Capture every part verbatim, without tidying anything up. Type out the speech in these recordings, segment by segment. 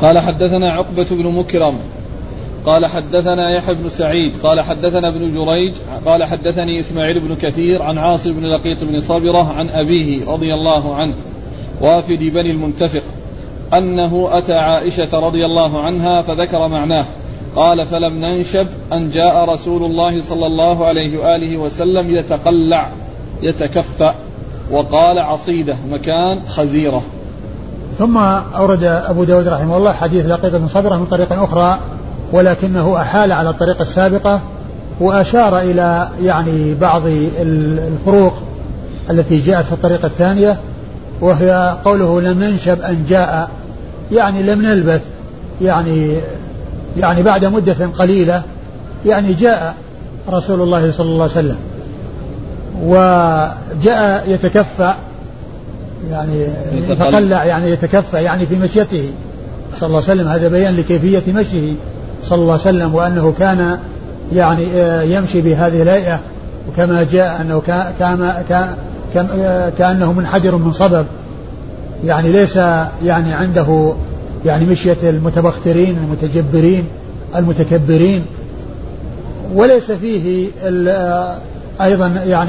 قال حدثنا عقبة بن مكرم قال حدثنا يحيى بن سعيد قال حدثنا ابن جريج قال حدثني إسماعيل بن كثير عن عاصم بن لقيط بن صبرة عن أبيه رضي الله عنه وافد بني المنتفق أنه أتى عائشة رضي الله عنها فذكر معناه. قال فلم ننشب أن جاء رسول الله صلى الله عليه وآله وسلم يتقلع يتكفأ، وقال عصيدة مكان خزيرة. ثم أورد أبو داود رحمه الله حديث لقيط بن صبرة من طريق أخرى، ولكنه أحال على الطريقة السابقة وأشار إلى يعني بعض الفروق التي جاءت في الطريقة الثانية، وهي قوله لم ننشب أن جاء، يعني لم نلبث، يعني يعني بعد مدة قليلة يعني جاء رسول الله صلى الله عليه وسلم، وجاء يتكفأ يعني يتقلع يعني يتكفأ يعني في مشيته صلى الله عليه وسلم. هذا بيان لكيفية مشيه صلى الله عليه وسلم، وأنه كان يعني يمشي بهذه الهيئة، وكما جاء أنه كان كأنه منحدر من صبب، يعني ليس يعني عنده يعني مشية المتبخترين المتجبرين المتكبرين، وليس فيه أيضا يعني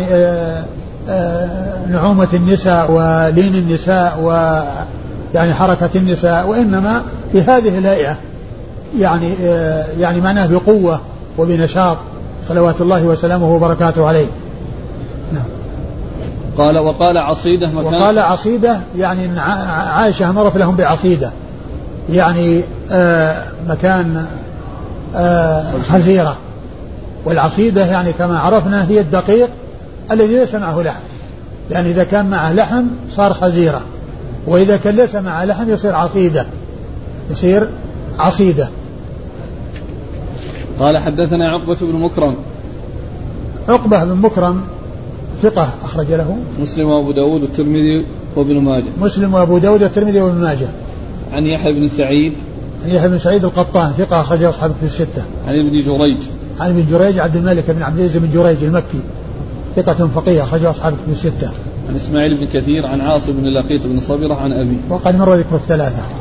نعومة النساء ولين النساء ويعني حركة النساء، وإنما في هذه الهيئة يعني يعني معناه بقوة وبنشاط صلوات الله وسلامه وبركاته عليه. نعم. قال وقال عصيدة مكان وقال عصيدة يعني عائشة مرت لهم بعصيدة، يعني آه مكان آه خزيرة. والعصيدة يعني كما عرفنا هي الدقيق الذي ليس معه لحم، يعني إذا كان معه لحم صار خزيرة، وإذا كان ليس معه لحم يصير عصيدة يصير عصيدة. قال حدثنا عقبة بن مكرم. عقبة بن مكرم ثقة أخرج له مسلم وأبو داود والترمذي وابن ماجه. مسلم وأبو داود والترمذي وابن ماجه. عن يحيى بن سعيد. عن يحيى بن سعيد القطان ثقة أخرجه أصحاب في الستة. عن ابن جريج. عن ابن جريج عبد الملك بن عبد العزيز بن جريج المكي ثقة فقيه أخرجه أصحاب في الستة. عن إسماعيل بن كثير عن عاصم بن لقيط بن صبرة عن أبي. وقد مر ذكر الثلاثة.